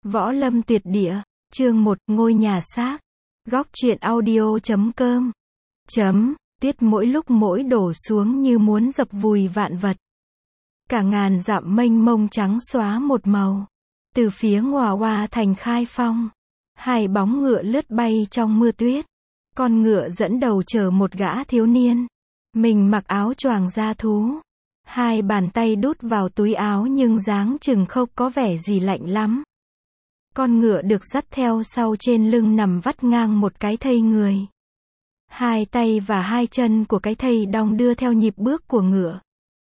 Võ Lâm Tuyệt Địa, chương 1, ngôi nhà xác. Góc truyện audio.com. Tuyết mỗi lúc mỗi đổ xuống như muốn dập vùi vạn vật. Cả ngàn dặm mênh mông trắng xóa một màu. Từ phía Ngòa Hoa thành Khai Phong, hai bóng ngựa lướt bay trong mưa tuyết. Con ngựa dẫn đầu chở một gã thiếu niên. Mình mặc áo choàng da thú. Hai bàn tay đút vào túi áo nhưng dáng chừng không có vẻ gì lạnh lắm. Con ngựa được dắt theo sau trên lưng nằm vắt ngang một cái thây người. Hai tay và hai chân của cái thây đong đưa theo nhịp bước của ngựa.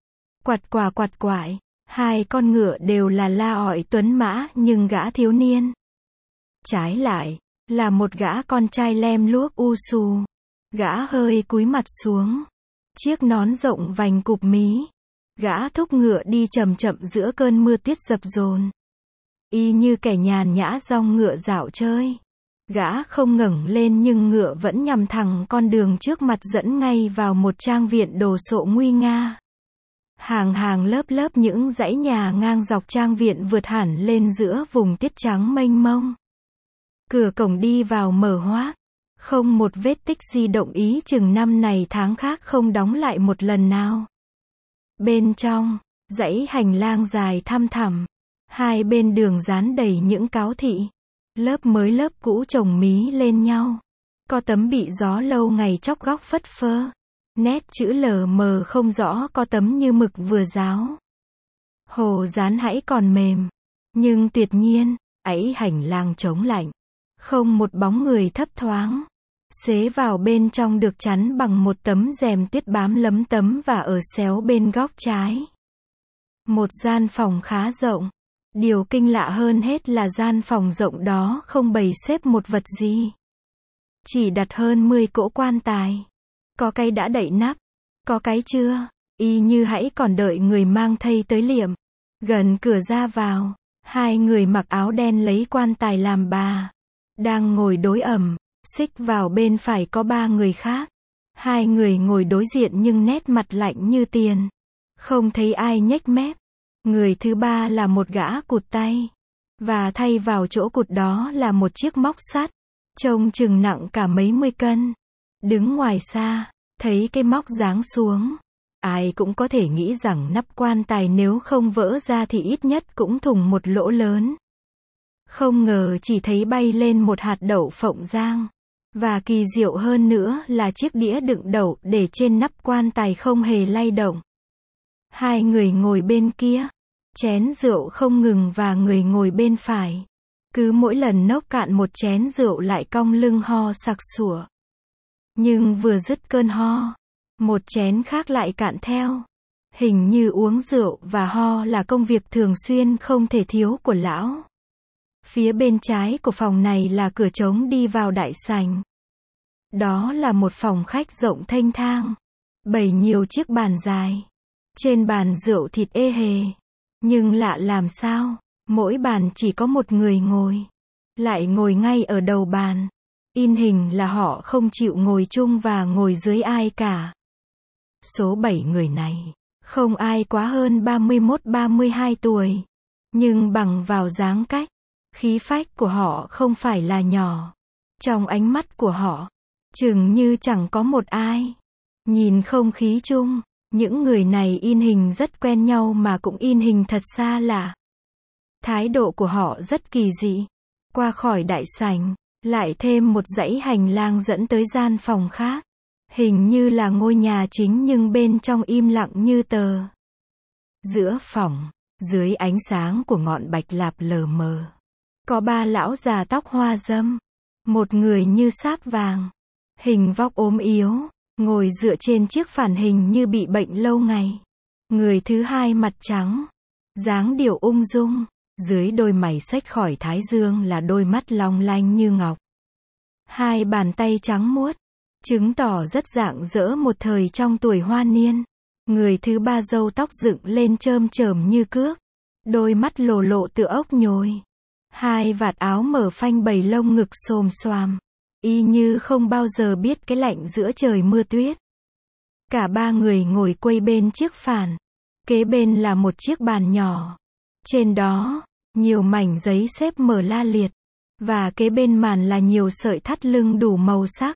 Quạt quại, hai con ngựa đều là la ọi tuấn mã nhưng gã thiếu niên trái lại, là một gã con trai lem luốc u xù. Gã hơi cúi mặt xuống. Chiếc nón rộng vành cụp mí. Gã thúc ngựa đi chậm chậm giữa cơn mưa tuyết dập dồn. Y như kẻ nhàn nhã dong ngựa dạo chơi. Gã không ngẩng lên nhưng ngựa vẫn nhằm thẳng con đường trước mặt dẫn ngay vào một trang viện đồ sộ nguy nga. Hàng lớp lớp những dãy nhà ngang dọc trang viện vượt hẳn lên giữa vùng tuyết trắng mênh mông. Cửa cổng đi vào mở hoác. Không một vết tích di động, ý chừng năm này tháng khác không đóng lại một lần nào. Bên trong, dãy hành lang dài thăm thẳm. Hai bên đường dán đầy những cáo thị. Lớp mới lớp cũ chồng mí lên nhau. Có tấm bị gió lâu ngày chóc góc phất phơ. Nét chữ lờ mờ không rõ, có tấm như mực vừa ráo. Hồ dán hãy còn mềm. Nhưng tuyệt nhiên, ấy hành lang trống lạnh. Không một bóng người thấp thoáng. Xế vào bên trong được chắn bằng một tấm rèm tuyết bám lấm tấm và ở xéo bên góc trái. Một gian phòng khá rộng. Điều kinh lạ hơn hết là gian phòng rộng đó không bày xếp một vật gì. Chỉ đặt hơn 10 cỗ quan tài. Có cái đã đậy nắp, có cái chưa, y như hãy còn đợi người mang thây tới liệm. Gần cửa ra vào, hai người mặc áo đen lấy quan tài làm bà. Đang ngồi đối ẩm, xích vào bên phải có ba người khác. Hai người ngồi đối diện nhưng nét mặt lạnh như tiền. Không thấy ai nhếch mép. Người thứ ba là một gã cụt tay. Và thay vào chỗ cụt đó là một chiếc móc sắt. Trông chừng nặng cả mấy mươi cân. Đứng ngoài xa, thấy cái móc giáng xuống. Ai cũng có thể nghĩ rằng nắp quan tài nếu không vỡ ra thì ít nhất cũng thủng một lỗ lớn. Không ngờ chỉ thấy bay lên một hạt đậu phộng rang. Và kỳ diệu hơn nữa là chiếc đĩa đựng đậu để trên nắp quan tài không hề lay động. Hai người ngồi bên kia. Chén rượu không ngừng và người ngồi bên phải. Cứ mỗi lần nốc cạn một chén rượu lại cong lưng ho sặc sủa. Nhưng vừa dứt cơn ho, một chén khác lại cạn theo. Hình như uống rượu và ho là công việc thường xuyên không thể thiếu của lão. Phía bên trái của phòng này là cửa trống đi vào đại sảnh. Đó là một phòng khách rộng thênh thang. Bày nhiều chiếc bàn dài. Trên bàn rượu thịt ê hề. Nhưng lạ làm sao, mỗi bàn chỉ có một người ngồi. Lại ngồi ngay ở đầu bàn. In hình là họ không chịu ngồi chung và ngồi dưới ai cả. Số 7 người này, không ai quá hơn 31-32 tuổi. Nhưng bằng vào dáng cách, khí phách của họ không phải là nhỏ. Trong ánh mắt của họ, chừng như chẳng có một ai. Nhìn không khí chung, những người này in hình rất quen nhau mà cũng in hình thật xa lạ. Thái độ của họ rất kỳ dị. Qua khỏi đại sảnh, lại thêm một dãy hành lang dẫn tới gian phòng khác. Hình như là ngôi nhà chính nhưng bên trong im lặng như tờ. Giữa phòng, dưới ánh sáng của ngọn bạch lạp lờ mờ, có ba lão già tóc hoa râm. Một người như sáp vàng, hình vóc ốm yếu, ngồi dựa trên chiếc phản hình như bị bệnh lâu ngày. Người thứ hai mặt trắng, dáng điệu ung dung. Dưới đôi mày xếch khỏi thái dương là đôi mắt long lanh như ngọc. Hai bàn tay trắng muốt, chứng tỏ rất rạng rỡ một thời trong tuổi hoa niên. Người thứ ba râu tóc dựng lên chơm chởm như cước. Đôi mắt lồ lộ tựa ốc nhồi. Hai vạt áo mở phanh bầy lông ngực xồm xoàm. Y như không bao giờ biết cái lạnh giữa trời mưa tuyết. Cả ba người ngồi quây bên chiếc phản. Kế bên là một chiếc bàn nhỏ. Trên đó, Nhiều mảnh giấy xếp mở la liệt. Và kế bên màn là nhiều sợi thắt lưng đủ màu sắc.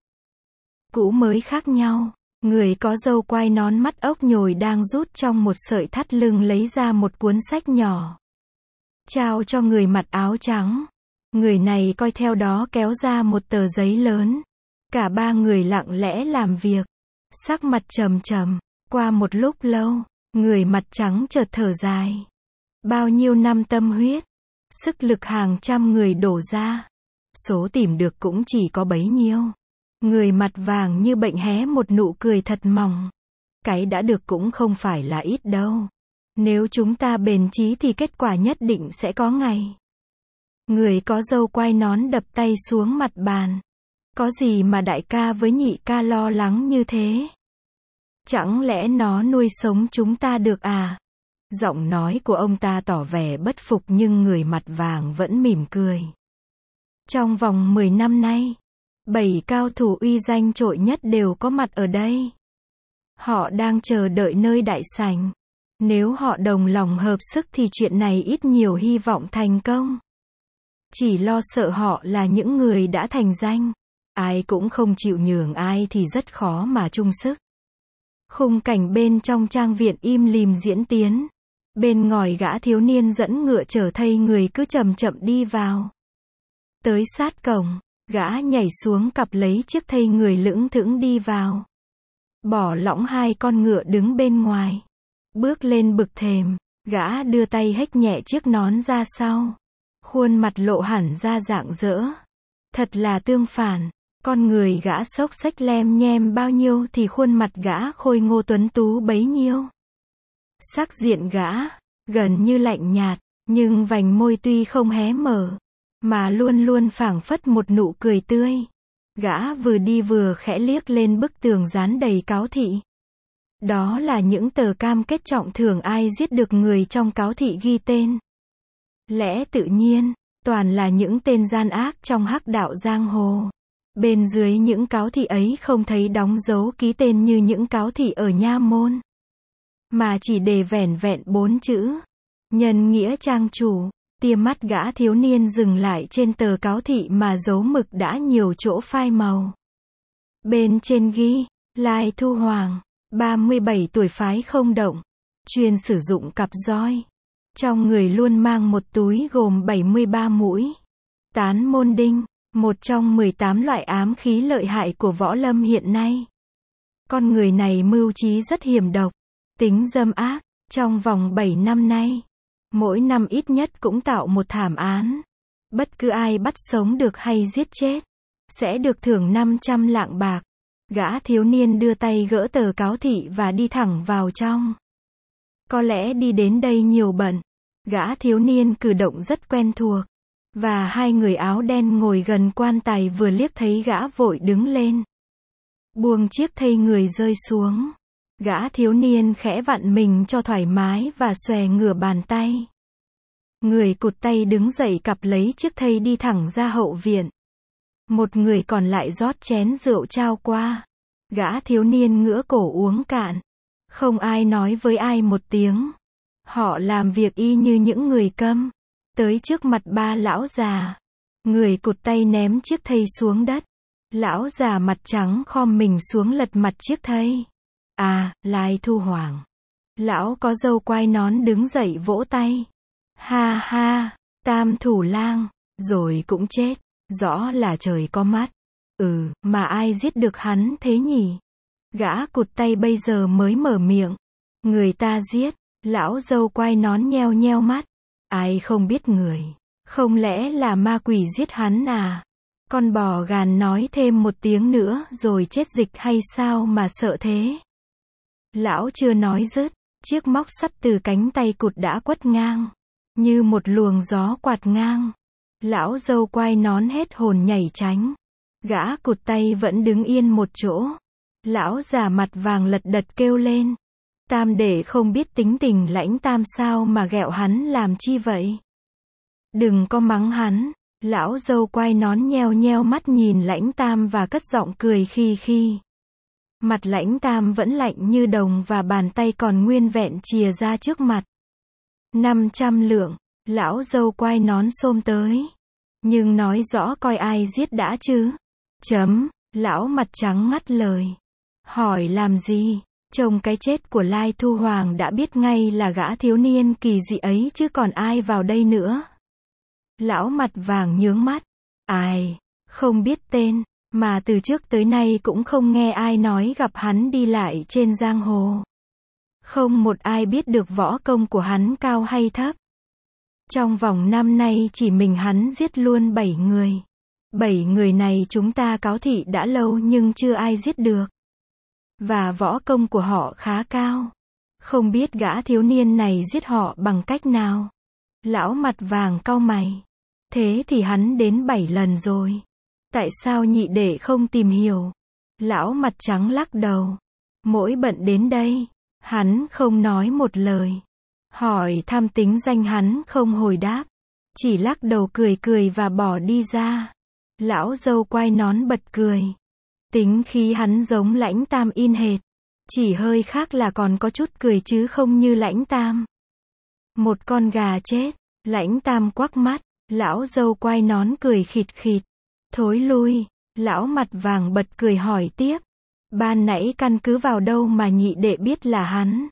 Cũ mới khác nhau. Người có râu quai nón mắt ốc nhồi đang rút trong một sợi thắt lưng lấy ra một cuốn sách nhỏ. Trao cho người mặc áo trắng. Người này coi theo đó kéo ra một tờ giấy lớn. Cả ba người lặng lẽ làm việc. Sắc mặt trầm trầm. Qua một lúc lâu, người mặt trắng chợt thở dài. Bao nhiêu năm tâm huyết, sức lực hàng trăm người đổ ra. Số tìm được cũng chỉ có bấy nhiêu. Người mặt vàng như bệnh hé một nụ cười thật mỏng. Cái đã được cũng không phải là ít đâu. Nếu chúng ta bền chí thì kết quả nhất định sẽ có ngày. Người có râu quai nón đập tay xuống mặt bàn. Có gì mà đại ca với nhị ca lo lắng như thế? Chẳng lẽ nó nuôi sống chúng ta được à? Giọng nói của ông ta tỏ vẻ bất phục nhưng người mặt vàng vẫn mỉm cười. Trong vòng 10 năm nay, 7 cao thủ uy danh trội nhất đều có mặt ở đây. Họ đang chờ đợi nơi đại sảnh. Nếu họ đồng lòng hợp sức thì chuyện này ít nhiều hy vọng thành công. Chỉ lo sợ họ là những người đã thành danh. Ai cũng không chịu nhường ai thì rất khó mà chung sức. Khung cảnh bên trong trang viện im lìm diễn tiến. Bên ngòi gã thiếu niên dẫn ngựa chở thây người cứ chậm chậm đi vào. Tới sát cổng, gã nhảy xuống cặp lấy chiếc thây người lững thững đi vào. Bỏ lõng hai con ngựa đứng bên ngoài. Bước lên bực thềm, gã đưa tay hếch nhẹ chiếc nón ra sau. Khuôn mặt lộ hẳn ra rạng rỡ. Thật là tương phản. Con người gã xốc xếch lem nhem bao nhiêu thì khuôn mặt gã khôi ngô tuấn tú bấy nhiêu. Sắc diện gã, gần như lạnh nhạt, nhưng vành môi tuy không hé mở, mà luôn luôn phảng phất một nụ cười tươi. Gã vừa đi vừa khẽ liếc lên bức tường dán đầy cáo thị. Đó là những tờ cam kết trọng thưởng ai giết được người trong cáo thị ghi tên. Lẽ tự nhiên, toàn là những tên gian ác trong hắc đạo giang hồ. Bên dưới những cáo thị ấy không thấy đóng dấu ký tên như những cáo thị ở nha môn, mà chỉ để vẻn vẹn 4 chữ. Nhân nghĩa trang chủ. Tia mắt gã thiếu niên dừng lại trên tờ cáo thị mà dấu mực đã nhiều chỗ phai màu. Bên trên ghi, Lai Thu Hoàng, 37 tuổi phái không động, chuyên sử dụng cặp roi. Trong người luôn mang một túi gồm 73 mũi. Tán môn đinh, một trong 18 loại ám khí lợi hại của võ lâm hiện nay. Con người này mưu trí rất hiểm độc, tính dâm ác, trong vòng 7 năm nay. Mỗi năm ít nhất cũng tạo một thảm án. Bất cứ ai bắt sống được hay giết chết, sẽ được thưởng 500 lạng bạc. Gã thiếu niên đưa tay gỡ tờ cáo thị và đi thẳng vào trong. Có lẽ đi đến đây nhiều bận. Gã thiếu niên cử động rất quen thuộc. Và hai người áo đen ngồi gần quan tài vừa liếc thấy gã vội đứng lên. Buông chiếc thây người rơi xuống. Gã thiếu niên khẽ vặn mình cho thoải mái và xòe ngửa bàn tay. Người cụt tay đứng dậy cặp lấy chiếc thây đi thẳng ra hậu viện. Một người còn lại rót chén rượu trao qua. Gã thiếu niên ngửa cổ uống cạn. Không ai nói với ai một tiếng. Họ làm việc y như những người câm. Tới trước mặt ba lão già. Người cụt tay ném chiếc thây xuống đất. Lão già mặt trắng khom mình xuống lật mặt chiếc thây. À, Lai Thu Hoàng. Lão có râu quai nón đứng dậy vỗ tay. Ha ha, Tam Thủ Lang, rồi cũng chết. Rõ là trời có mắt. Mà ai giết được hắn thế nhỉ? Gã cụt tay bây giờ mới mở miệng. Người ta giết. Lão râu quai nón nheo nheo mắt. Ai không biết người. Không lẽ là ma quỷ giết hắn à? Con bò gàn nói thêm một tiếng nữa rồi chết dịch hay sao mà sợ thế? Lão chưa nói dứt, chiếc móc sắt từ cánh tay cụt đã quất ngang. Như một luồng gió quạt ngang. Lão râu quai nón hết hồn nhảy tránh. Gã cụt tay vẫn đứng yên một chỗ. Lão già mặt vàng lật đật kêu lên. Tam đệ không biết tính tình lãnh tam sao mà ghẹo hắn làm chi vậy? Đừng có mắng hắn. Lão râu quai nón nheo nheo mắt nhìn lãnh tam và cất giọng cười khi khi. Mặt lãnh tam vẫn lạnh như đồng và bàn tay còn nguyên vẹn chìa ra trước mặt. 500 lượng. Lão dâu quai nón xôm tới. Nhưng nói rõ coi ai giết đã chứ. Lão mặt trắng ngắt lời. Hỏi làm gì? Trông cái chết của Lai Thu Hoàng đã biết ngay là gã thiếu niên kỳ dị ấy chứ còn ai vào đây nữa. Lão mặt vàng nhướng mắt. Ai? Không biết tên, mà từ trước tới nay cũng không nghe ai nói gặp hắn đi lại trên giang hồ. Không một ai biết được võ công của hắn cao hay thấp. Trong vòng năm nay chỉ mình hắn giết luôn 7 người. 7 người này chúng ta cáo thị đã lâu nhưng chưa ai giết được. Và võ công của họ khá cao. Không biết gã thiếu niên này giết họ bằng cách nào. Lão mặt vàng cau mày. Thế thì hắn đến 7 lần rồi. Tại sao nhị đệ không tìm hiểu? Lão mặt trắng lắc đầu. Mỗi bận đến đây, hắn không nói một lời. Hỏi thăm tính danh hắn không hồi đáp. Chỉ lắc đầu cười cười và bỏ đi ra. Lão dâu quai nón bật cười. Tính khí hắn giống Lãnh Tam in hệt. Chỉ hơi khác là còn có chút cười chứ không như Lãnh Tam. Một con gà chết. Lãnh Tam quắc mắt. Lão dâu quai nón cười khịt khịt. Thối lui. Lão mặt vàng bật cười hỏi tiếp. Ban nãy căn cứ vào đâu mà nhị đệ biết là hắn?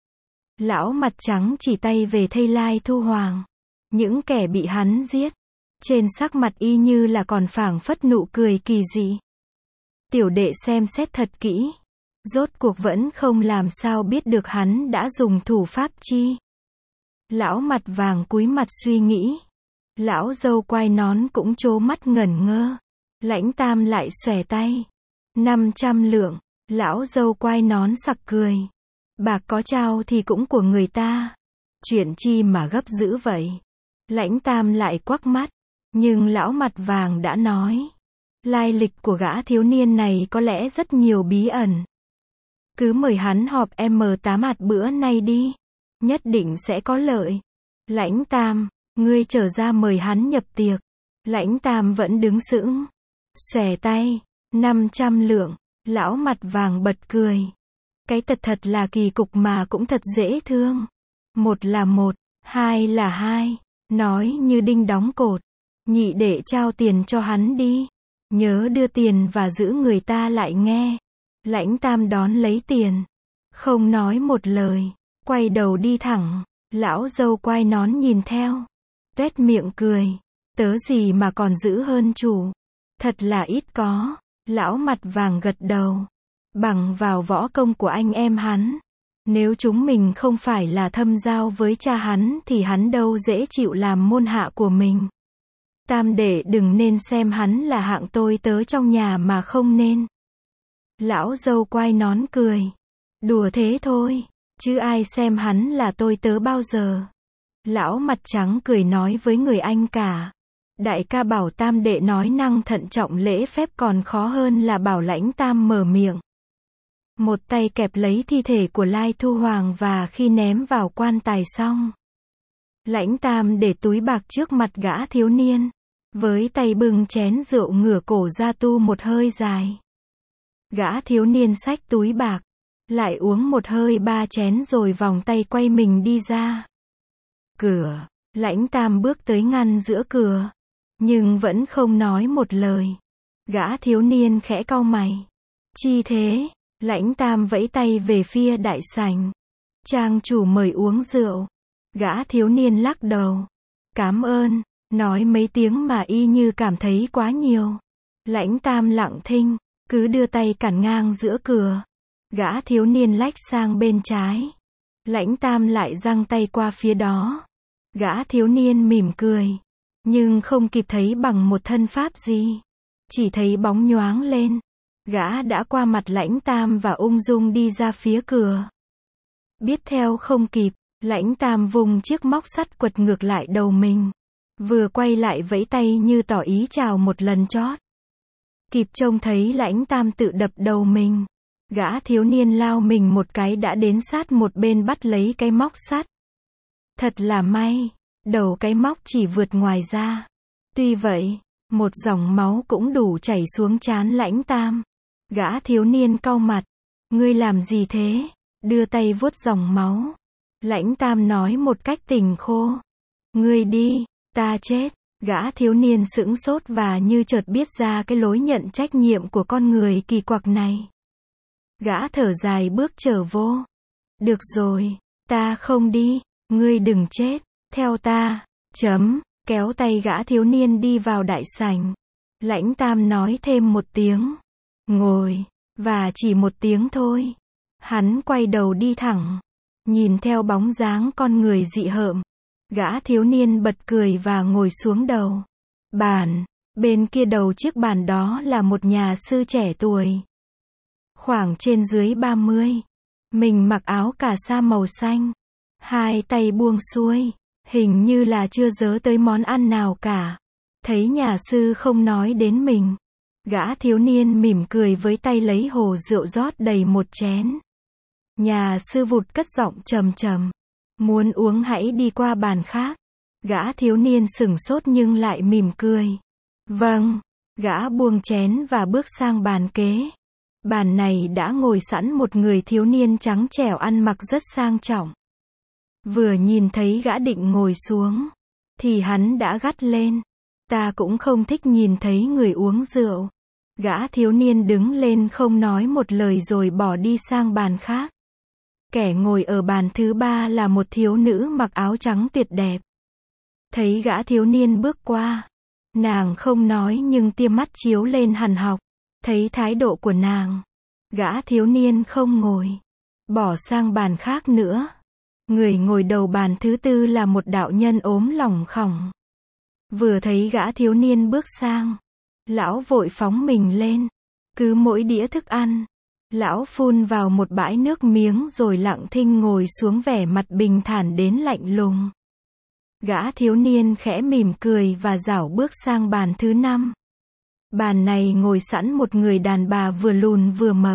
Lão mặt trắng chỉ tay về thây Lai Thu Hoàng. Những kẻ bị hắn giết. Trên sắc mặt y như là còn phảng phất nụ cười kỳ dị. Tiểu đệ xem xét thật kỹ. Rốt cuộc vẫn không làm sao biết được hắn đã dùng thủ pháp chi. Lão mặt vàng cúi mặt suy nghĩ. Lão dâu quai nón cũng trố mắt ngẩn ngơ. Lãnh Tam lại xòe tay. 500 lượng. Lão dâu quai nón sặc cười. Bạc có trao thì cũng của người ta. Chuyện chi mà gấp dữ vậy? Lãnh Tam lại quắc mắt. Nhưng lão mặt vàng đã nói. Lai lịch của gã thiếu niên này có lẽ rất nhiều bí ẩn. Cứ mời hắn họp M8 bữa nay đi. Nhất định sẽ có lợi. Lãnh Tam, ngươi trở ra mời hắn nhập tiệc. Lãnh Tam vẫn đứng sững. Xòe tay. 500 lượng. Lão mặt vàng bật cười. Cái thật là kỳ cục mà cũng thật dễ thương. Một là một, hai là hai. Nói như đinh đóng cột. Nhị đệ trao tiền cho hắn đi. Nhớ đưa tiền và giữ người ta lại nghe. Lãnh Tam đón lấy tiền. Không nói một lời. Quay đầu đi thẳng. Lão dâu quai nón nhìn theo. Tuét miệng cười. Tớ gì mà còn dữ hơn chủ. Thật là ít có. Lão mặt vàng gật đầu. Bằng vào võ công của anh em hắn. Nếu chúng mình không phải là thâm giao với cha hắn thì hắn đâu dễ chịu làm môn hạ của mình. Tam đệ đừng nên xem hắn là hạng tôi tớ trong nhà mà không nên. Lão dâu quai nón cười. Đùa thế thôi. Chứ ai xem hắn là tôi tớ bao giờ. Lão mặt trắng cười nói với người anh cả. Đại ca bảo tam đệ nói năng thận trọng lễ phép còn khó hơn là bảo Lãnh Tam mở miệng. Một tay kẹp lấy thi thể của Lai Thu Hoàng và khi ném vào quan tài xong. Lãnh Tam để túi bạc trước mặt gã thiếu niên. Với tay bưng chén rượu ngửa cổ ra tu một hơi dài. Gã thiếu niên xách túi bạc. Lại uống một hơi 3 chén rồi vòng tay quay mình đi ra. Cửa. Lãnh Tam bước tới ngăn giữa cửa. Nhưng vẫn không nói một lời. Gã thiếu niên khẽ cau mày. Chi thế? Lãnh Tam vẫy tay về phía đại sảnh. Trang chủ mời uống rượu. Gã thiếu niên lắc đầu. Cảm ơn. Nói mấy tiếng mà y như cảm thấy quá nhiều. Lãnh Tam lặng thinh. Cứ đưa tay cản ngang giữa cửa. Gã thiếu niên lách sang bên trái. Lãnh Tam lại giăng tay qua phía đó. Gã thiếu niên mỉm cười. Nhưng không kịp thấy bằng một thân pháp gì. Chỉ thấy bóng nhoáng lên. Gã đã qua mặt Lãnh Tam và ung dung đi ra phía cửa. Biết theo không kịp, Lãnh Tam vùng chiếc móc sắt quật ngược lại đầu mình. Vừa quay lại vẫy tay như tỏ ý chào một lần chót. Kịp trông thấy Lãnh Tam tự đập đầu mình. Gã thiếu niên lao mình một cái đã đến sát một bên bắt lấy cái móc sắt. Thật là may, đầu cái móc chỉ vượt ngoài ra. Tuy vậy, một dòng máu cũng đủ chảy xuống trán Lãnh Tam. Gã thiếu niên cau mặt. Ngươi làm gì thế? Đưa tay vuốt dòng máu. Lãnh Tam nói một cách tình khô. Ngươi đi, ta chết. Gã thiếu niên sững sốt và như chợt biết ra cái lối nhận trách nhiệm của con người kỳ quặc này. Gã thở dài bước trở vô. Được rồi, ta không đi, ngươi đừng chết, theo ta. Kéo tay gã thiếu niên đi vào đại sảnh. Lãnh Tam nói thêm một tiếng. Ngồi, và chỉ một tiếng thôi. Hắn quay đầu đi thẳng. Nhìn theo bóng dáng con người dị hợm. Gã thiếu niên bật cười và ngồi xuống đầu bàn. Bên kia đầu chiếc bàn đó là một nhà sư trẻ tuổi. Khoảng trên dưới 30. Mình mặc áo cà sa màu xanh. Hai tay buông xuôi. Hình như là chưa dớ tới món ăn nào cả. Thấy nhà sư không nói đến mình. Gã thiếu niên mỉm cười với tay lấy hồ rượu rót đầy một chén. Nhà sư vụt cất giọng trầm trầm. Muốn uống hãy đi qua bàn khác. Gã thiếu niên sửng sốt nhưng lại mỉm cười. Vâng. Gã buông chén và bước sang bàn kế. Bàn này đã ngồi sẵn một người thiếu niên trắng trẻo ăn mặc rất sang trọng. Vừa nhìn thấy gã định ngồi xuống, thì hắn đã gắt lên. Ta cũng không thích nhìn thấy người uống rượu. Gã thiếu niên đứng lên không nói một lời rồi bỏ đi sang bàn khác. Kẻ ngồi ở bàn thứ ba là một thiếu nữ mặc áo trắng tuyệt đẹp. Thấy gã thiếu niên bước qua, nàng không nói nhưng tia mắt chiếu lên hằn học. Thấy thái độ của nàng, gã thiếu niên không ngồi, bỏ sang bàn khác nữa. Người ngồi đầu bàn thứ tư là một đạo nhân ốm lỏng khỏng. Vừa thấy gã thiếu niên bước sang, lão vội phóng mình lên. Cứ mỗi đĩa thức ăn, lão phun vào một bãi nước miếng rồi lặng thinh ngồi xuống vẻ mặt bình thản đến lạnh lùng. Gã thiếu niên khẽ mỉm cười và rảo bước sang bàn thứ 5. Bàn này ngồi sẵn một người đàn bà vừa lùn vừa mập.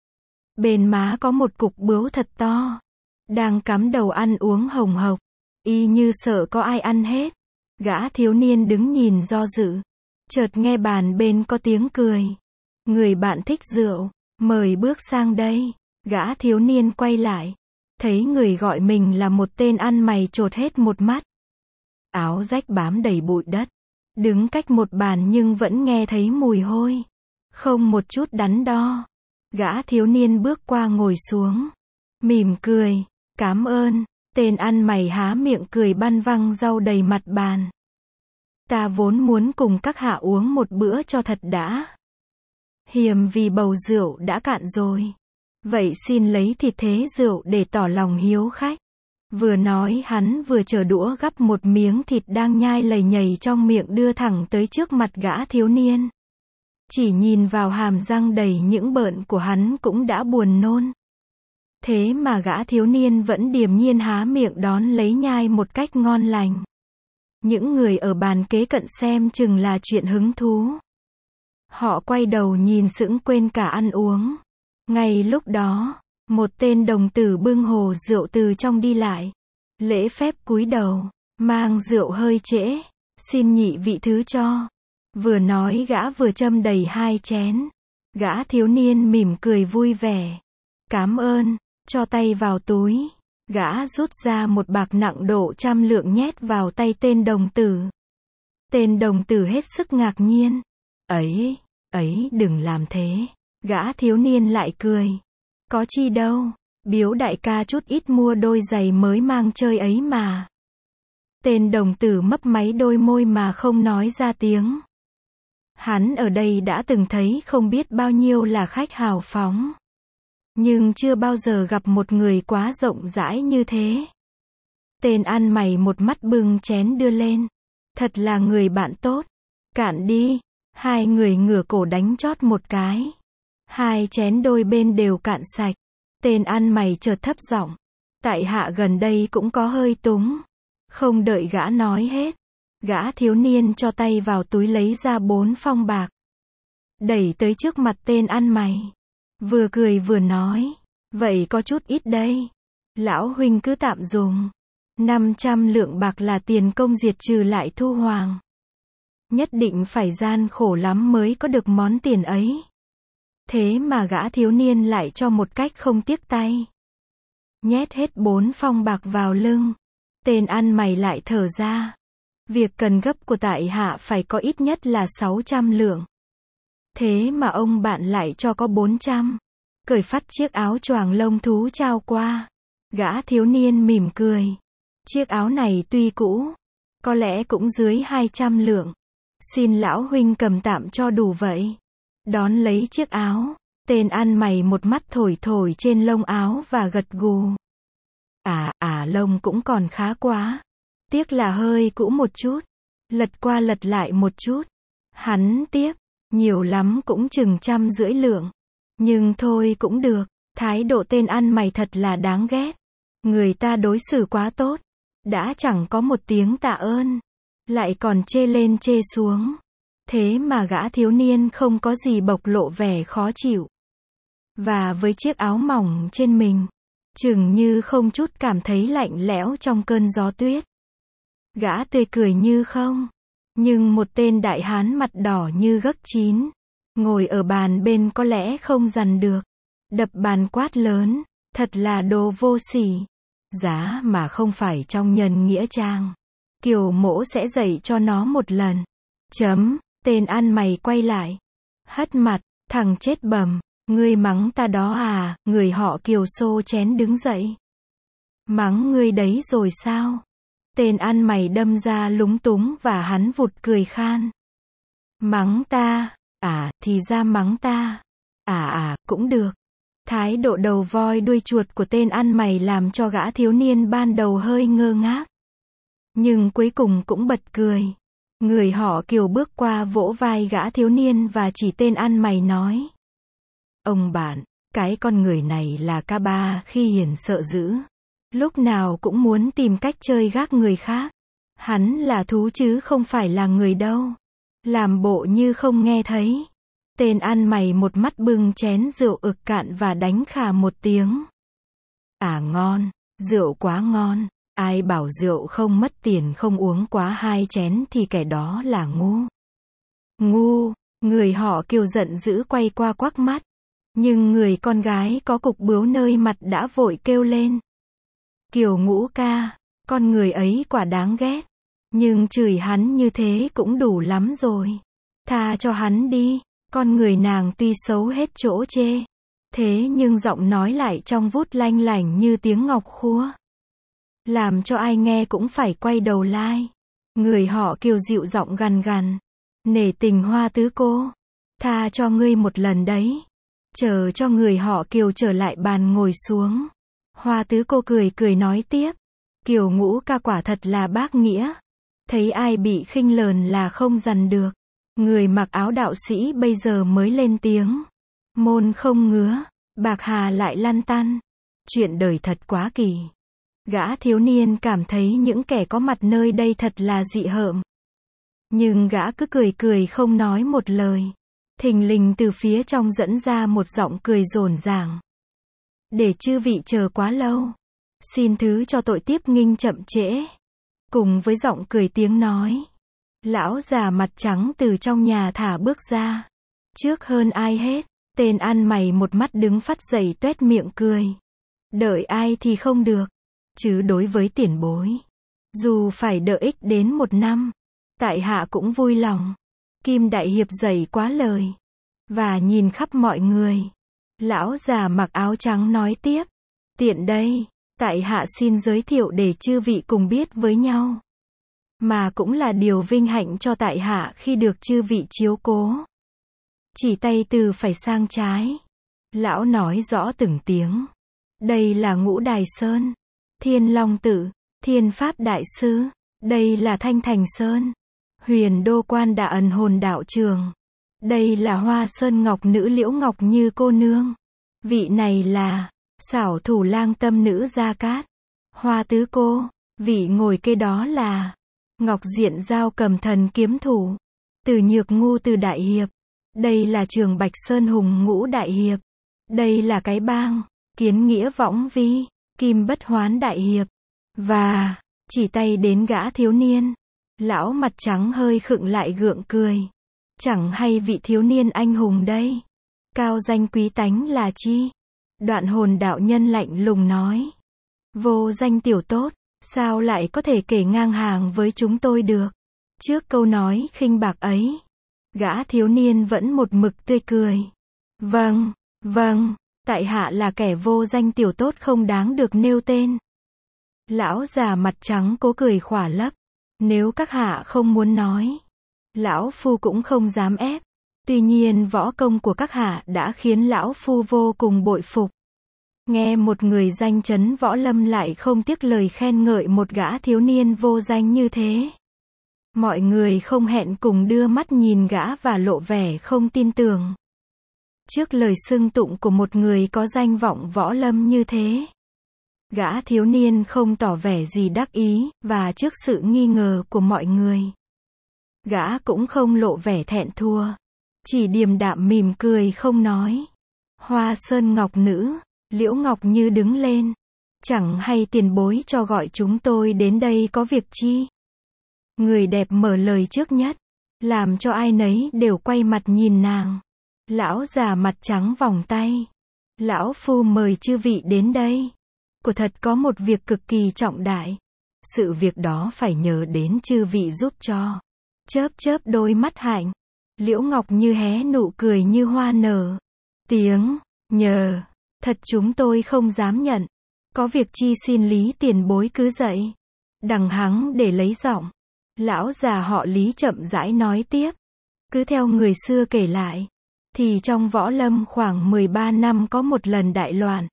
Bên má có một cục bướu thật to. Đang cắm đầu ăn uống hồng hộc. Y như sợ có ai ăn hết. Gã thiếu niên đứng nhìn do dự. Chợt nghe bàn bên có tiếng cười. Người bạn thích rượu, mời bước sang đây. Gã thiếu niên quay lại. Thấy người gọi mình là một tên ăn mày chột hết một mắt. Áo rách bám đầy bụi đất. Đứng cách một bàn nhưng vẫn nghe thấy mùi hôi. Không một chút đắn đo. Gã thiếu niên bước qua ngồi xuống. Mỉm cười. Cám ơn. Tên ăn mày há miệng cười băn văng rau đầy mặt bàn. Ta vốn muốn cùng các hạ uống một bữa cho thật đã. Hiềm vì bầu rượu đã cạn rồi. Vậy xin lấy thịt thế rượu để tỏ lòng hiếu khách. Vừa nói hắn vừa chở đũa gắp một miếng thịt đang nhai lầy nhầy trong miệng đưa thẳng tới trước mặt gã thiếu niên. Chỉ nhìn vào hàm răng đầy những bợn của hắn cũng đã buồn nôn. Thế mà gã thiếu niên vẫn điềm nhiên há miệng đón lấy nhai một cách ngon lành. Những người ở bàn kế cận xem chừng là chuyện hứng thú. Họ quay đầu nhìn sững quên cả ăn uống. Ngay lúc đó, một tên đồng tử bưng hồ rượu từ trong đi lại. Lễ phép cúi đầu, mang rượu hơi trễ. Xin nhị vị thứ cho. Vừa nói gã vừa châm đầy 2 chén. Gã thiếu niên mỉm cười vui vẻ. Cám ơn, cho tay vào túi. Gã rút ra một bạc nặng độ 100 lượng nhét vào tay tên đồng tử. Tên đồng tử hết sức ngạc nhiên. Ấy, đừng làm thế. Gã thiếu niên lại cười. Có chi đâu, biếu đại ca chút ít mua đôi giày mới mang chơi ấy mà. Tên đồng tử mấp máy đôi môi mà không nói ra tiếng. Hắn ở đây đã từng thấy không biết bao nhiêu là khách hào phóng. Nhưng chưa bao giờ gặp một người quá rộng rãi như thế. Tên ăn mày một mắt bưng chén đưa lên. Thật là người bạn tốt. Cạn đi. Hai người ngửa cổ đánh chót một cái. 2 chén đôi bên đều cạn sạch. Tên ăn mày chợt thấp giọng. Tại hạ gần đây cũng có hơi túng. Không đợi gã nói hết. Gã thiếu niên cho tay vào túi lấy ra 4 phong bạc. Đẩy tới trước mặt tên ăn mày. Vừa cười vừa nói. Vậy có chút ít đây. Lão huynh cứ tạm dùng. 500 lượng bạc là tiền công diệt trừ lại thu hoàng. Nhất định phải gian khổ lắm mới có được món tiền ấy. Thế mà gã thiếu niên lại cho một cách không tiếc tay. Nhét hết 4 phong bạc vào lưng. Tên ăn mày lại thở ra. Việc cần gấp của tại hạ phải có ít nhất là 600 lượng. Thế mà ông bạn lại cho có 400. Cởi phắt chiếc áo choàng lông thú trao qua. Gã thiếu niên mỉm cười. Chiếc áo này tuy cũ, có lẽ cũng dưới 200 lượng. Xin lão huynh cầm tạm cho đủ vậy. Đón lấy chiếc áo, tên ăn mày một mắt thổi thổi trên lông áo và gật gù. Lông cũng còn khá quá. Tiếc là hơi cũ một chút. Lật qua lật lại một chút. Hắn tiếp, nhiều lắm cũng chừng 150 lượng. Nhưng thôi cũng được, thái độ tên ăn mày thật là đáng ghét. Người ta đối xử quá tốt, đã chẳng có một tiếng tạ ơn, lại còn chê lên chê xuống. Thế mà gã thiếu niên không có gì bộc lộ vẻ khó chịu. Và với chiếc áo mỏng trên mình, chừng như không chút cảm thấy lạnh lẽo trong cơn gió tuyết. Gã tươi cười như không. Nhưng một tên đại hán mặt đỏ như gấc chín, ngồi ở bàn bên có lẽ không dằn được. Đập bàn quát lớn, thật là đồ vô sỉ. Giá mà không phải trong nhân nghĩa trang, Kiều mỗ sẽ dạy cho nó một lần. Tên ăn mày quay lại. Hất mặt, thằng chết bầm, ngươi mắng ta đó à? Người họ Kiều xô chén đứng dậy. Mắng ngươi đấy rồi sao? Tên ăn mày đâm ra lúng túng và hắn vụt cười khan. Mắng ta? Thì ra mắng ta. Cũng được. Thái độ đầu voi đuôi chuột của tên ăn mày làm cho gã thiếu niên ban đầu hơi ngơ ngác. Nhưng cuối cùng cũng bật cười. Người họ Kiều bước qua vỗ vai gã thiếu niên và chỉ tên ăn mày nói. Ông bạn, cái con người này là ca ba khi hiền sợ dữ. Lúc nào cũng muốn tìm cách chơi gác người khác. Hắn là thú chứ không phải là người đâu. Làm bộ như không nghe thấy. Tên ăn mày một mắt bưng chén rượu ực cạn và đánh khà một tiếng. Ngon, rượu quá ngon. Ai bảo rượu không mất tiền không uống quá 2 chén thì kẻ đó là ngu. Ngu, người họ Kiều giận dữ quay qua quắc mắt. Nhưng người con gái có cục bướu nơi mặt đã vội kêu lên. Kiều Ngũ ca, con người ấy quả đáng ghét. Nhưng chửi hắn như thế cũng đủ lắm rồi. Tha cho hắn đi, con người nàng tuy xấu hết chỗ chê. Thế nhưng giọng nói lại trong vút lanh lảnh như tiếng ngọc khua. Làm cho ai nghe cũng phải quay đầu lai. Người họ Kiều dịu giọng gằn gằn. Nể tình Hoa tứ cô. Tha cho ngươi một lần đấy. Chờ cho người họ Kiều trở lại bàn ngồi xuống. Hoa tứ cô cười cười nói tiếp. Kiều Ngũ ca quả thật là bác nghĩa. Thấy ai bị khinh lờn là không dằn được. Người mặc áo đạo sĩ bây giờ mới lên tiếng. Môn không ngứa, bạc hà lại lăn tăn. Chuyện đời thật quá kỳ. Gã thiếu niên cảm thấy những kẻ có mặt nơi đây thật là dị hợm. Nhưng gã cứ cười cười không nói một lời. Thình lình từ phía trong dẫn ra một giọng cười rồn ràng. Để chư vị chờ quá lâu. Xin thứ cho tội tiếp nghinh chậm trễ. Cùng với giọng cười tiếng nói. Lão già mặt trắng từ trong nhà thả bước ra. Trước hơn ai hết, tên ăn mày một mắt đứng phắt dậy tuét miệng cười. Đợi ai thì không được. Chứ đối với tiền bối. Dù phải đợi ích đến 1 năm. Tại hạ cũng vui lòng. Kim đại hiệp dày quá lời. Và nhìn khắp mọi người. Lão già mặc áo trắng nói tiếp. Tiện đây, tại hạ xin giới thiệu để chư vị cùng biết với nhau. Mà cũng là điều vinh hạnh cho tại hạ khi được chư vị chiếu cố. Chỉ tay từ phải sang trái. Lão nói rõ từng tiếng. Đây là Ngũ Đài Sơn, Thiên Long Tự, Thiên Pháp Đại Sư. Đây là Thanh Thành Sơn, Huyền Đô Quan Đà Ẩn Hồn Đạo Trường. Đây là Hoa Sơn Ngọc Nữ Liễu Ngọc Như cô nương. Vị này là Xảo Thủ Lang Tâm Nữ Gia Cát, Hoa tứ cô. Vị ngồi kê đó là Ngọc Diện Giao Cầm Thần Kiếm Thủ, Từ Nhược Ngu Từ Đại Hiệp. Đây là Trường Bạch Sơn Hùng Ngũ Đại Hiệp. Đây là Cái Bang, Kiến Nghĩa Võng Vi, Kim Bất Hoán Đại Hiệp. Và chỉ tay đến gã thiếu niên. Lão mặt trắng hơi khựng lại gượng cười. Chẳng hay vị thiếu niên anh hùng đây. Cao danh quý tánh là chi? Đoạn Hồn đạo nhân lạnh lùng nói. Vô danh tiểu tốt, Sao lại có thể kể ngang hàng với chúng tôi được? Trước câu nói khinh bạc ấy, gã thiếu niên vẫn một mực tươi cười. Vâng, vâng, tại hạ là kẻ vô danh tiểu tốt không đáng được nêu tên. Lão già mặt trắng cố cười khỏa lấp. Nếu các hạ không muốn nói, lão phu cũng không dám ép. Tuy nhiên võ công của các hạ đã khiến lão phu vô cùng bội phục. Nghe một người danh chấn võ lâm lại không tiếc lời khen ngợi một gã thiếu niên vô danh như thế. Mọi người không hẹn cùng đưa mắt nhìn gã và lộ vẻ không tin tưởng. Trước lời xưng tụng của một người có danh vọng võ lâm như thế, gã thiếu niên không tỏ vẻ gì đắc ý, và trước sự nghi ngờ của mọi người, gã cũng không lộ vẻ thẹn thua, chỉ điềm đạm mỉm cười không nói. Hoa sơn ngọc nữ, Liễu Ngọc Như đứng lên. Chẳng hay tiền bối cho gọi chúng tôi đến đây có việc chi? Người đẹp mở lời trước nhất, làm cho ai nấy đều quay mặt nhìn nàng. Lão già mặt trắng vòng tay. Lão phu mời chư vị đến đây. Quả thật có một việc cực kỳ trọng đại. Sự việc đó phải nhờ đến chư vị giúp cho. Chớp chớp đôi mắt hạnh. Liễu Ngọc Như hé nụ cười như hoa nở. Tiếng nhờ, thật chúng tôi không dám nhận. Có việc chi xin Lý tiền bối cứ dậy. Đằng hắng để lấy giọng. Lão già họ Lý chậm rãi nói tiếp. Cứ theo người xưa kể lại, thì trong võ lâm khoảng 13 năm có một lần đại loạn.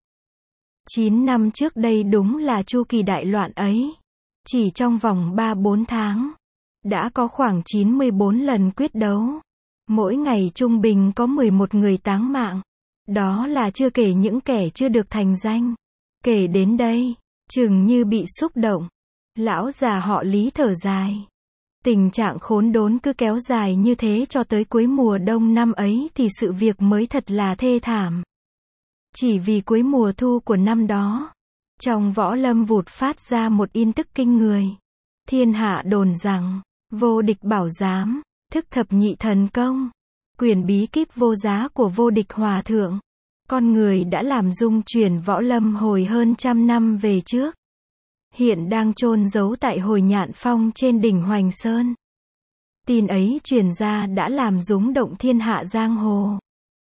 9 năm trước đây đúng là chu kỳ đại loạn ấy. Chỉ trong vòng 3-4 tháng, đã có khoảng 94 lần quyết đấu. Mỗi ngày trung bình có 11 người táng mạng. Đó là chưa kể những kẻ chưa được thành danh. Kể đến đây, chừng như bị xúc động. Lão già họ Lý thở dài. Tình trạng khốn đốn cứ kéo dài như thế cho tới cuối mùa đông năm ấy thì sự việc mới thật là thê thảm. Chỉ vì cuối mùa thu của năm đó, trong võ lâm vụt phát ra một tin tức kinh người. Thiên hạ đồn rằng, vô địch bảo giám, thức thập nhị thần công, quyền bí kíp vô giá của vô địch hòa thượng, con người đã làm dung chuyển võ lâm hồi hơn 100 năm về trước. Hiện đang chôn giấu tại Hồi Nhạn Phong trên đỉnh Hoành Sơn. Tin ấy truyền ra đã làm rúng động thiên hạ giang hồ.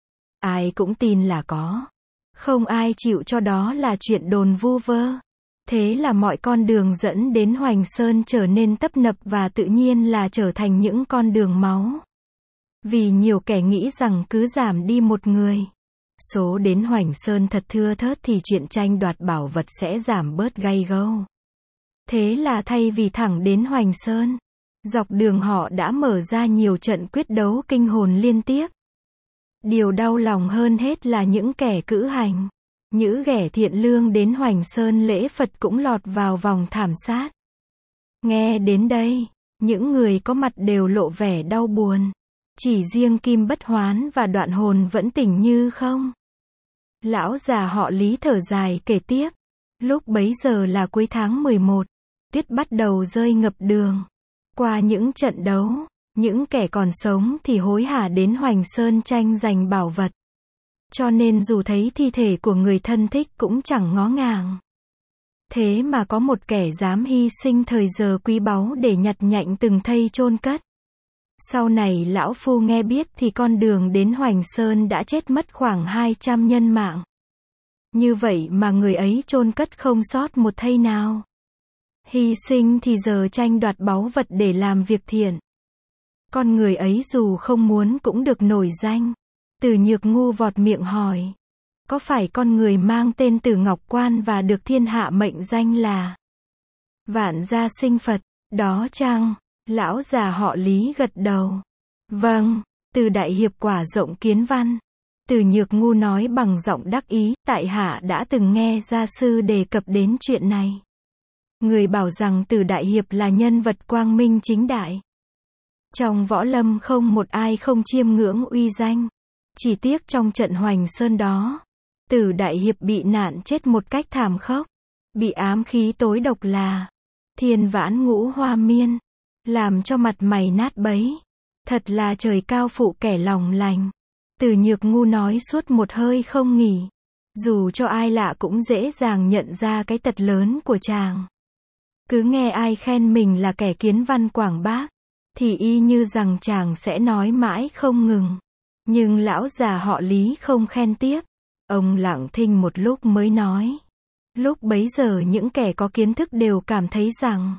Ai cũng tin là có. Không ai chịu cho đó là chuyện đồn vu vơ. Thế là mọi con đường dẫn đến Hoành Sơn trở nên tấp nập và tự nhiên là trở thành những con đường máu. Vì nhiều kẻ nghĩ rằng cứ giảm đi một người, số đến Hoành Sơn thật thưa thớt thì chuyện tranh đoạt bảo vật sẽ giảm bớt gay gâu. Thế là thay vì thẳng đến Hoành Sơn, dọc đường họ đã mở ra nhiều trận quyết đấu kinh hồn liên tiếp. Điều đau lòng hơn hết là những kẻ cữ hành, những kẻ thiện lương đến Hoành Sơn lễ Phật cũng lọt vào vòng thảm sát. Nghe đến đây, những người có mặt đều lộ vẻ đau buồn. Chỉ riêng Kim Bất Hoán và Đoạn Hồn vẫn tỉnh như không. Lão già họ Lý thở dài kể tiếp. Lúc bấy giờ là cuối tháng 11. Tuyết bắt đầu rơi ngập đường. Qua những trận đấu, những kẻ còn sống thì hối hả đến Hoành Sơn tranh giành bảo vật. Cho nên dù thấy thi thể của người thân thích cũng chẳng ngó ngàng. Thế mà có một kẻ dám hy sinh thời giờ quý báu để nhặt nhạnh từng thây chôn cất. Sau này lão phu nghe biết thì con đường đến Hoành Sơn đã chết mất khoảng 200 nhân mạng. Như vậy mà người ấy chôn cất không sót một thây nào. Hy sinh thì giờ tranh đoạt báu vật để làm việc thiện. Con người ấy dù không muốn cũng được nổi danh. Từ Nhược ngu vọt miệng hỏi. Có phải con người mang tên Từ Ngọc Quan và được thiên hạ mệnh danh là Vạn Gia Sinh Phật, đó chăng? Lão già họ Lý gật đầu. Vâng, Từ đại hiệp quả rộng kiến văn. Từ Nhược ngu nói bằng giọng đắc ý, tại hạ đã từng nghe gia sư đề cập đến chuyện này. Người bảo rằng Từ đại hiệp là nhân vật quang minh chính đại. Trong võ lâm không một ai không chiêm ngưỡng uy danh. Chỉ tiếc trong trận Hoành Sơn đó, Từ đại hiệp bị nạn chết một cách thảm khốc. Bị ám khí tối độc là Thiên Vãn Ngũ Hoa Miên, làm cho mặt mày nát bấy. Thật là trời cao phụ kẻ lòng lành. Từ Nhược ngu nói suốt một hơi không nghỉ. Dù cho ai lạ cũng dễ dàng nhận ra cái tật lớn của chàng. Cứ nghe ai khen mình là kẻ kiến văn quảng bác, thì y như rằng chàng sẽ nói mãi không ngừng. Nhưng lão già họ Lý không khen tiếp. Ông lặng thinh một lúc mới nói. Lúc bấy giờ những kẻ có kiến thức đều cảm thấy rằng,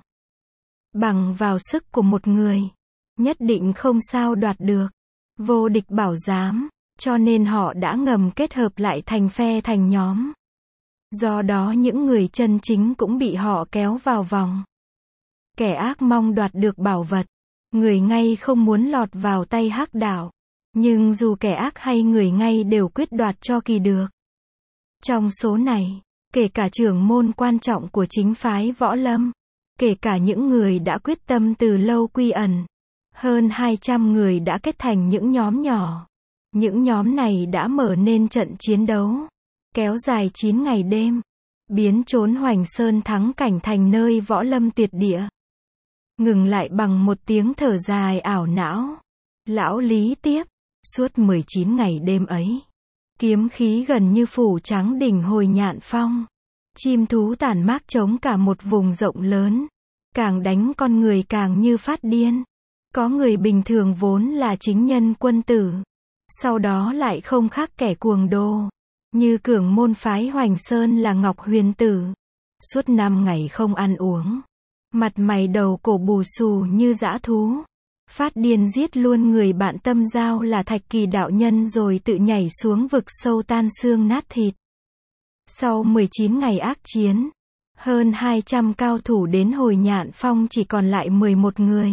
bằng vào sức của một người, nhất định không sao đoạt được vô địch bảo giám, cho nên họ đã ngầm kết hợp lại thành phe thành nhóm. Do đó những người chân chính cũng bị họ kéo vào vòng. Kẻ ác mong đoạt được bảo vật, người ngay không muốn lọt vào tay hắc đạo. Nhưng dù kẻ ác hay người ngay đều quyết đoạt cho kỳ được. Trong số này, kể cả trưởng môn quan trọng của chính phái Võ Lâm, kể cả những người đã quyết tâm từ lâu quy ẩn, hơn 200 người đã kết thành những nhóm nhỏ. Những nhóm này đã mở nên trận chiến đấu, kéo dài 9 ngày đêm, biến chốn Hoành Sơn Thắng Cảnh thành nơi võ lâm tuyệt địa. Ngừng lại bằng một tiếng thở dài ảo não. Lão Lý tiếp, suốt 19 ngày đêm ấy, kiếm khí gần như phủ trắng đỉnh Hồi Nhạn Phong. Chim thú tản mác trống cả một vùng rộng lớn. Càng đánh con người càng như phát điên. Có người bình thường vốn là chính nhân quân tử, sau đó lại không khác kẻ cuồng đô. Như trưởng môn phái Hoành Sơn là Ngọc Huyền Tử. Suốt 5 ngày không ăn uống. Mặt mày đầu cổ bù xù như dã thú. Phát điên giết luôn người bạn tâm giao là Thạch Kỳ đạo nhân rồi tự nhảy xuống vực sâu tan xương nát thịt. Sau 19 ngày ác chiến, hơn 200 cao thủ đến Hồi Nhạn Phong chỉ còn lại 11 người.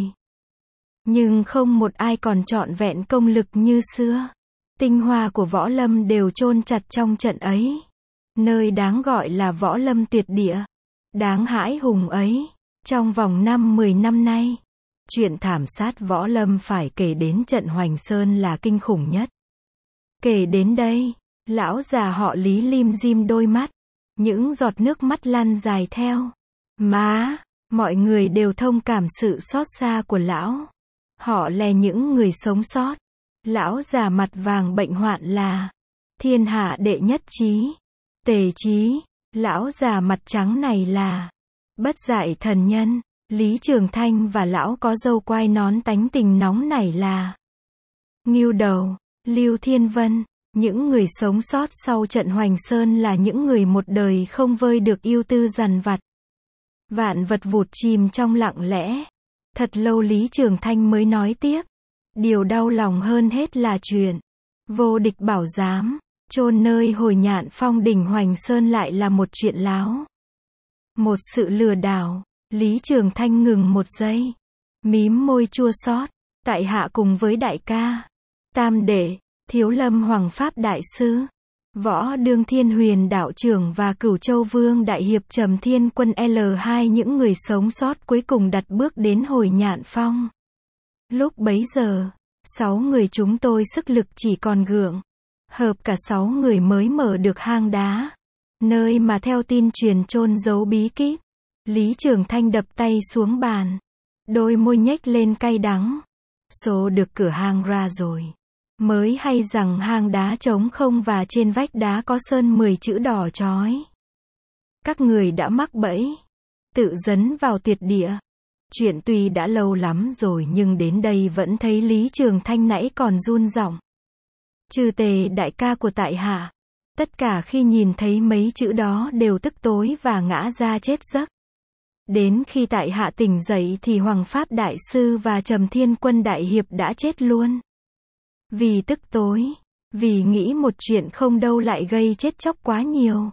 Nhưng không một ai còn trọn vẹn công lực như xưa. Tinh hoa của võ lâm đều chôn chặt trong trận ấy. Nơi đáng gọi là võ lâm tuyệt địa. Đáng hãi hùng ấy. Trong vòng 5-10 năm nay, chuyện thảm sát võ lâm phải kể đến trận Hoành Sơn là kinh khủng nhất. Kể đến đây, lão già họ Lý lim dim đôi mắt. Những giọt nước mắt lăn dài theo. Má, mọi người đều thông cảm sự xót xa của lão. Họ lè những người sống sót. Lão già mặt vàng bệnh hoạn là thiên hạ đệ nhất trí, Tề Chí. Lão già mặt trắng này là Bất Dại Thần Nhân, Lý Trường Thanh, và lão có râu quai nón tánh tình nóng nảy là Ngưu Đầu, Lưu Thiên Vân. Những người sống sót sau trận Hoành Sơn là những người một đời không vơi được ưu tư dằn vặt. Vạn vật vụt chìm trong lặng lẽ. Thật lâu Lý Trường Thanh mới nói tiếp. Điều đau lòng hơn hết là chuyện vô địch bảo giám chôn nơi Hồi Nhạn Phong đỉnh Hoành Sơn lại là một chuyện láo. Một sự lừa đảo. Lý Trường Thanh ngừng một giây, mím môi chua xót. Tại hạ cùng với đại ca, Tam Đệ, Thiếu Lâm Hoàng Pháp Đại Sư, Võ Đương Thiên Huyền Đạo Trưởng và Cửu Châu Vương Đại Hiệp Trầm Thiên Quân L2, những người sống sót cuối cùng đặt bước đến Hồi Nhạn Phong. Lúc bấy giờ, 6 người chúng tôi sức lực chỉ còn gượng. Hợp cả 6 người mới mở được hang đá, nơi mà theo tin truyền chôn giấu bí kíp. Lý Trường Thanh đập tay xuống bàn, đôi môi nhếch lên cay đắng. Số được cửa hang ra rồi, mới hay rằng hang đá trống không và trên vách đá có sơn 10 chữ đỏ chói. Các người đã mắc bẫy, tự dấn vào tuyệt địa. Chuyện tuy đã lâu lắm rồi nhưng đến đây vẫn thấy Lý Trường Thanh nãy còn run giọng. Trừ Tề đại ca của tại hạ, tất cả khi nhìn thấy mấy chữ đó đều tức tối và ngã ra chết giấc. Đến khi tại hạ tỉnh dậy thì Hoàng Pháp Đại Sư và Trầm Thiên Quân Đại Hiệp đã chết luôn. Vì tức tối, vì nghĩ một chuyện không đâu lại gây chết chóc quá nhiều,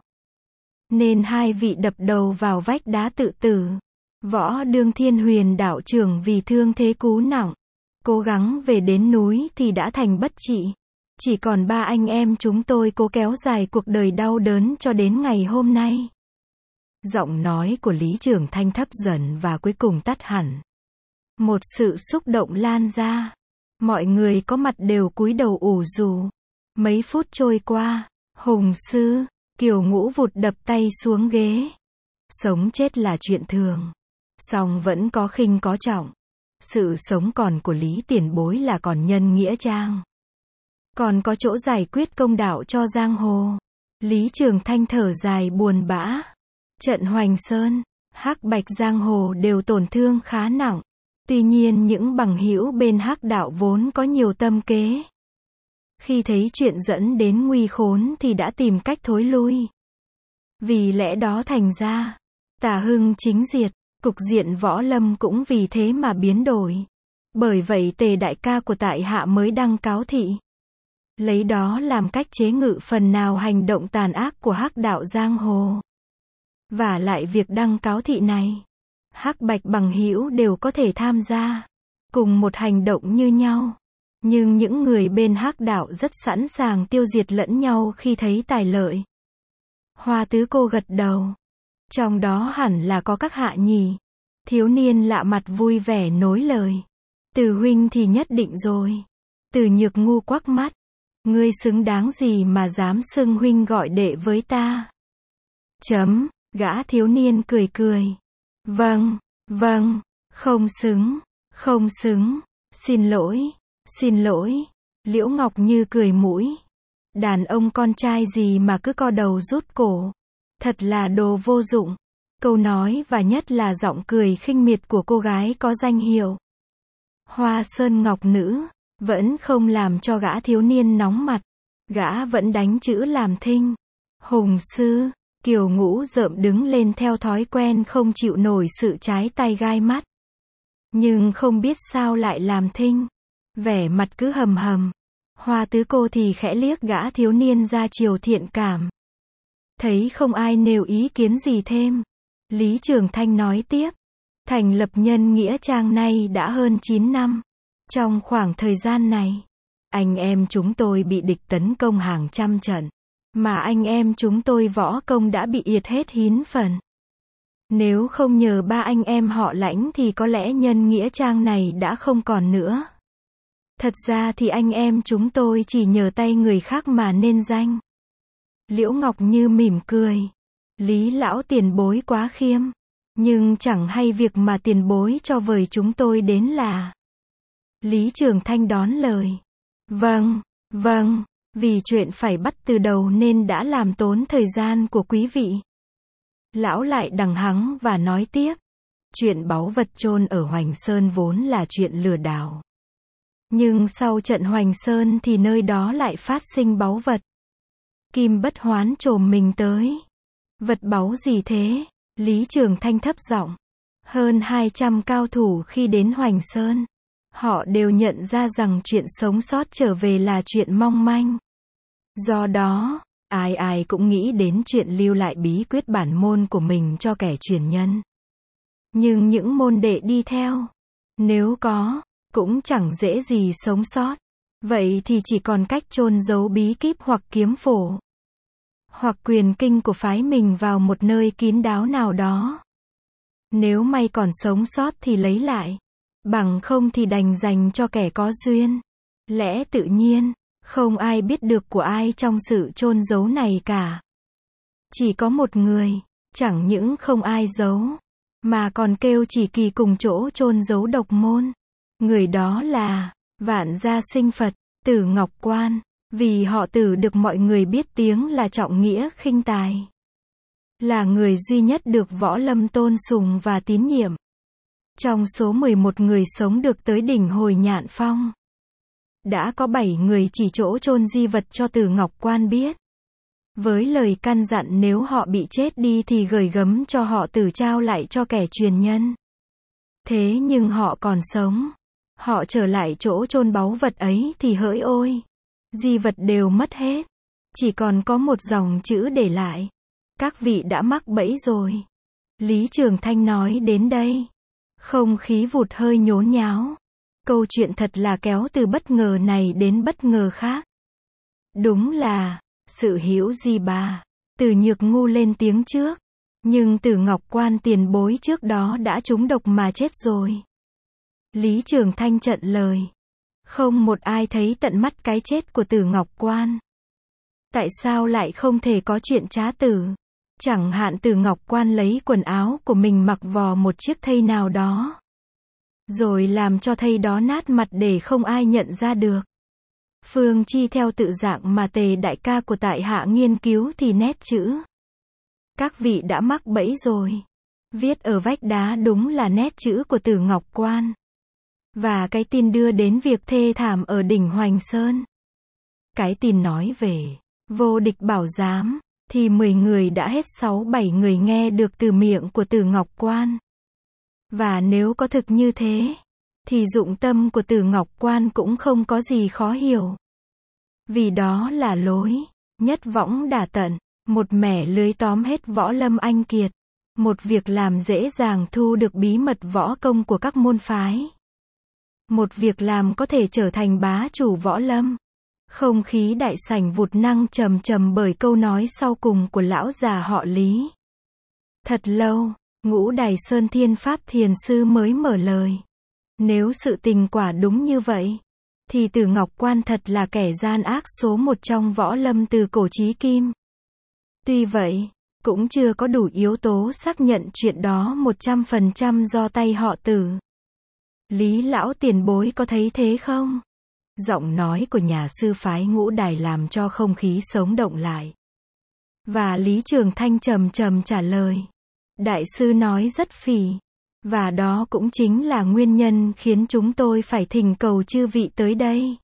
nên hai vị đập đầu vào vách đá tự tử. Võ Đương Thiên Huyền Đạo Trưởng vì thương thế cú nặng, cố gắng về đến núi thì đã thành bất trị. Chỉ còn 3 anh em chúng tôi cố kéo dài cuộc đời đau đớn cho đến ngày hôm nay. Giọng nói của Lý Trường Thanh thấp dần và cuối cùng tắt hẳn. Một sự xúc động lan ra. Mọi người có mặt đều cúi đầu ủ rũ. Mấy phút trôi qua, Hùng Sư, Kiều Ngũ vụt đập tay xuống ghế. Sống chết là chuyện thường, song vẫn có khinh có trọng. Sự sống còn của Lý tiền bối là còn nhân nghĩa trang, còn có chỗ giải quyết công đạo cho giang hồ. Lý Trường Thanh thở dài buồn bã. Trận Hoành Sơn, Hắc Bạch giang hồ đều tổn thương khá nặng. Tuy nhiên những bằng hữu bên Hắc đạo vốn có nhiều tâm kế. Khi thấy chuyện dẫn đến nguy khốn thì đã tìm cách thối lui. Vì lẽ đó thành ra, Tả Hưng chính diệt, cục diện võ lâm cũng vì thế mà biến đổi. Bởi vậy Tề đại ca của tại hạ mới đăng cáo thị. Lấy đó làm cách chế ngự phần nào hành động tàn ác của Hắc đạo giang hồ. Và lại việc đăng cáo thị này, Hắc Bạch bằng hữu đều có thể tham gia, cùng một hành động như nhau. Nhưng những người bên Hắc đạo rất sẵn sàng tiêu diệt lẫn nhau khi thấy tài lợi. Hoa Tứ Cô gật đầu. Trong đó hẳn là có các hạ nhỉ. Thiếu niên lạ mặt vui vẻ nối lời. Từ huynh thì nhất định rồi. Từ Nhược ngu quắc mắt. Ngươi xứng đáng gì mà dám xưng huynh gọi đệ với ta? Gã thiếu niên cười cười. Vâng, không xứng, xin lỗi. Liễu Ngọc Như cười mũi. Đàn ông con trai gì mà cứ co đầu rút cổ. Thật là đồ vô dụng. Câu nói và nhất là giọng cười khinh miệt của cô gái có danh hiệu Hoa Sơn Ngọc Nữ, vẫn không làm cho gã thiếu niên nóng mặt. Gã vẫn đánh chữ làm thinh. Hùng sư, Kiều Ngũ rợm đứng lên theo thói quen không chịu nổi sự trái tay gai mắt. Nhưng không biết sao lại làm thinh. Vẻ mặt cứ hầm hầm. Hoa Tứ Cô thì khẽ liếc gã thiếu niên ra chiều thiện cảm. Thấy không ai nêu ý kiến gì thêm. Lý Trường Thanh nói tiếp. Thành lập nhân nghĩa trang nay đã hơn 9 năm. Trong khoảng thời gian này, anh em chúng tôi bị địch tấn công hàng trăm trận. Mà anh em chúng tôi võ công đã bị yệt hết hín phần. Nếu không nhờ ba anh em họ Lãnh thì có lẽ nhân nghĩa trang này đã không còn nữa. Thật ra thì anh em chúng tôi chỉ nhờ tay người khác mà nên danh. Liễu Ngọc Như mỉm cười. Lý lão tiền bối quá khiêm. Nhưng chẳng hay việc mà tiền bối cho vời chúng tôi đến là. Lý Trường Thanh đón lời. Vâng, vì chuyện phải bắt từ đầu nên đã làm tốn thời gian của quý vị. Lão lại đằng hắng và nói tiếp. Chuyện báu vật chôn ở Hoành Sơn vốn là chuyện lừa đảo. Nhưng sau trận Hoành Sơn thì nơi đó lại phát sinh báu vật. Kim Bất Hoán trồm mình tới. Vật báu gì thế? Lý Trường Thanh thấp giọng. Hơn 200 cao thủ khi đến Hoành Sơn. Họ đều nhận ra rằng chuyện sống sót trở về là chuyện mong manh. Do đó, ai cũng nghĩ đến chuyện lưu lại bí quyết bản môn của mình cho kẻ truyền nhân. Nhưng những môn đệ đi theo, nếu có, cũng chẳng dễ gì sống sót. Vậy thì chỉ còn cách chôn giấu bí kíp hoặc kiếm phổ, hoặc quyền kinh của phái mình vào một nơi kín đáo nào đó. Nếu may còn sống sót thì lấy lại. Bằng không thì đành dành cho kẻ có duyên. Lẽ tự nhiên, không ai biết được của ai trong sự chôn giấu này cả. Chỉ có một người, chẳng những không ai giấu, mà còn kêu chỉ kỳ cùng chỗ chôn giấu độc môn. Người đó là Vạn Gia Sinh Phật, Tử Ngọc Quan. Vì họ Tử được mọi người biết tiếng là trọng nghĩa khinh tài. Là người duy nhất được võ lâm tôn sùng và tín nhiệm. Trong số 11 người sống được tới đỉnh Hồi Nhạn Phong, đã có 7 người chỉ chỗ chôn di vật cho Tử Ngọc Quan biết. Với lời căn dặn nếu họ bị chết đi thì gửi gấm cho họ Tử trao lại cho kẻ truyền nhân. Thế nhưng họ còn sống. Họ trở lại chỗ chôn báu vật ấy thì hỡi ôi, di vật đều mất hết. Chỉ còn có một dòng chữ để lại. Các vị đã mắc bẫy rồi. Lý Trường Thanh nói đến đây, không khí vụt hơi nhốn nháo. Câu chuyện thật là kéo từ bất ngờ này đến bất ngờ khác. Đúng là sự hữu di bà. Từ Nhược ngu lên tiếng trước. Nhưng Tử Ngọc Quan tiền bối trước đó đã trúng độc mà chết rồi. Lý Trường Thanh trận lời. Không một ai thấy tận mắt cái chết của Tử Ngọc Quan. Tại sao lại không thể có chuyện trá tử? Chẳng hạn Tử Ngọc Quan lấy quần áo của mình mặc vò một chiếc thây nào đó, rồi làm cho thây đó nát mặt để không ai nhận ra được. Phương Chi theo tự dạng mà Tề đại ca của tại hạ nghiên cứu thì nét chữ. Các vị đã mắc bẫy rồi. Viết ở vách đá đúng là nét chữ của Tử Ngọc Quan. Và cái tin đưa đến việc thê thảm ở đỉnh Hoành Sơn. Cái tin nói về vô địch bảo giám, thì 10 người đã hết 6-7 người nghe được từ miệng của Tử Ngọc Quan. Và nếu có thực như thế, thì dụng tâm của Tử Ngọc Quan cũng không có gì khó hiểu. Vì đó là lối nhất võng đả tận, một mẻ lưới tóm hết võ lâm anh kiệt, một việc làm dễ dàng thu được bí mật võ công của các môn phái. Một việc làm có thể trở thành bá chủ võ lâm. Không khí đại sảnh vụt năng trầm trầm bởi câu nói sau cùng của lão già họ Lý. Thật lâu, Ngũ Đài Sơn Thiên Pháp Thiền Sư mới mở lời. Nếu sự tình quả đúng như vậy, thì Tử Ngọc Quan thật là kẻ gian ác số một trong võ lâm từ cổ chí kim. Tuy vậy, cũng chưa có đủ yếu tố xác nhận chuyện đó 100% do tay họ Tử. Lý lão tiền bối có thấy thế không? Giọng nói của nhà sư phái Ngũ Đài làm cho không khí sống động lại. Và Lý Trường Thanh trầm trầm trả lời. Đại sư nói rất phỉ. Và đó cũng chính là nguyên nhân khiến chúng tôi phải thỉnh cầu chư vị tới đây.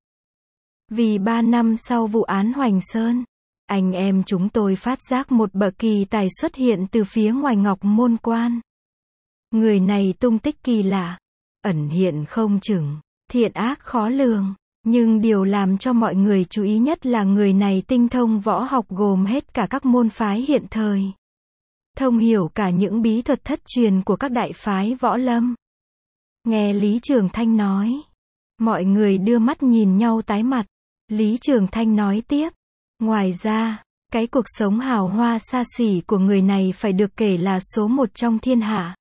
Vì 3 năm sau vụ án Hoành Sơn, anh em chúng tôi phát giác một bậc kỳ tài xuất hiện từ phía ngoài Ngọc Môn Quan. Người này tung tích kỳ lạ, ẩn hiện không chừng, thiện ác khó lường. Nhưng điều làm cho mọi người chú ý nhất là người này tinh thông võ học gồm hết cả các môn phái hiện thời. Thông hiểu cả những bí thuật thất truyền của các đại phái võ lâm. Nghe Lý Trường Thanh nói, mọi người đưa mắt nhìn nhau tái mặt. Lý Trường Thanh nói tiếp, ngoài ra, cái cuộc sống hào hoa xa xỉ của người này phải được kể là số một trong thiên hạ.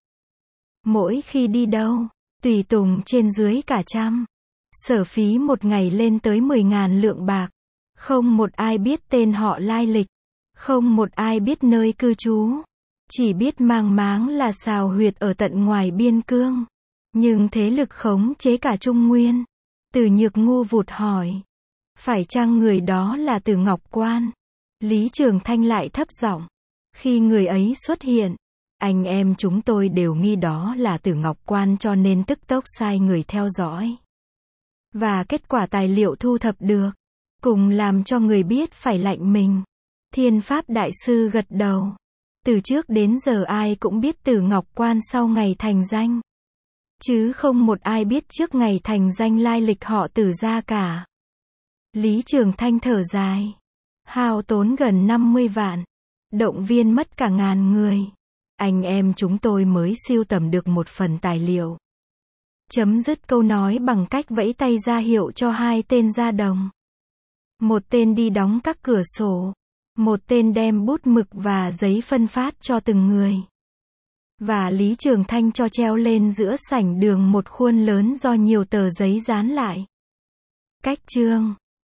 Mỗi khi đi đâu, tùy tùng trên dưới cả trăm. Sở phí một ngày lên tới 10.000 lượng bạc. Không một ai biết tên họ lai lịch. Không một ai biết nơi cư trú. Chỉ biết mang máng là xào huyệt ở tận ngoài biên cương. Nhưng thế lực khống chế cả Trung Nguyên. Từ Nhược ngu vụt hỏi. Phải chăng người đó là Tử Ngọc Quan? Lý Trường Thanh lại thấp giọng. Khi người ấy xuất hiện, anh em chúng tôi đều nghi đó là Tử Ngọc Quan cho nên tức tốc sai người theo dõi. Và kết quả tài liệu thu thập được, cùng làm cho người biết phải lạnh mình. Thiên Pháp Đại Sư gật đầu. Từ trước đến giờ ai cũng biết Tử Ngọc Quan sau ngày thành danh. Chứ không một ai biết trước ngày thành danh lai lịch họ Tử ra cả. Lý Trường Thanh thở dài. Hao tốn gần 50 vạn. Động viên mất cả ngàn người. Anh em chúng tôi mới sưu tầm được một phần tài liệu. Chấm dứt câu nói bằng cách vẫy tay ra hiệu cho hai tên ra đồng. Một tên đi đóng các cửa sổ. Một tên đem bút mực và giấy phân phát cho từng người. Và Lý Trường Thanh cho treo lên giữa sảnh đường một khuôn lớn do nhiều tờ giấy dán lại. Cách chương